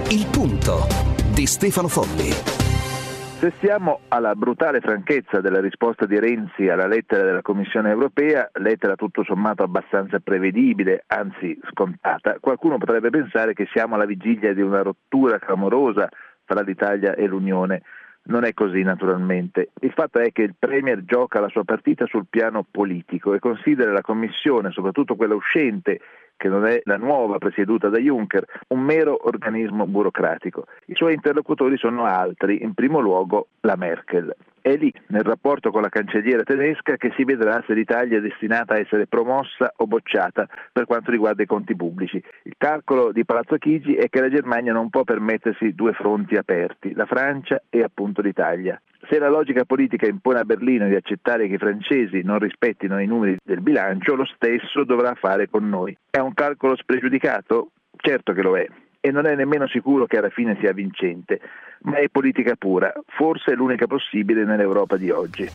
Il punto di Stefano Folli. Se stiamo alla brutale franchezza della risposta di Renzi alla lettera della Commissione europea, lettera tutto sommato abbastanza prevedibile, anzi scontata, qualcuno potrebbe pensare che siamo alla vigilia di una rottura clamorosa tra l'Italia e l'Unione. Non è così, naturalmente. Il fatto è che il Premier gioca la sua partita sul piano politico e considera la Commissione, soprattutto quella uscente, che non è la nuova presieduta da Juncker, un mero organismo burocratico. I suoi interlocutori sono altri, in primo luogo la Merkel. È lì, nel rapporto con la cancelliera tedesca, che si vedrà se l'Italia è destinata a essere promossa o bocciata per quanto riguarda i conti pubblici. Il calcolo di Palazzo Chigi è che la Germania non può permettersi due fronti aperti, la Francia e appunto l'Italia. Se la logica politica impone a Berlino di accettare che i francesi non rispettino i numeri del bilancio, lo stesso dovrà fare con noi. È un calcolo spregiudicato? Certo che lo è. E non è nemmeno sicuro che alla fine sia vincente, ma è politica pura, forse è l'unica possibile nell'Europa di oggi.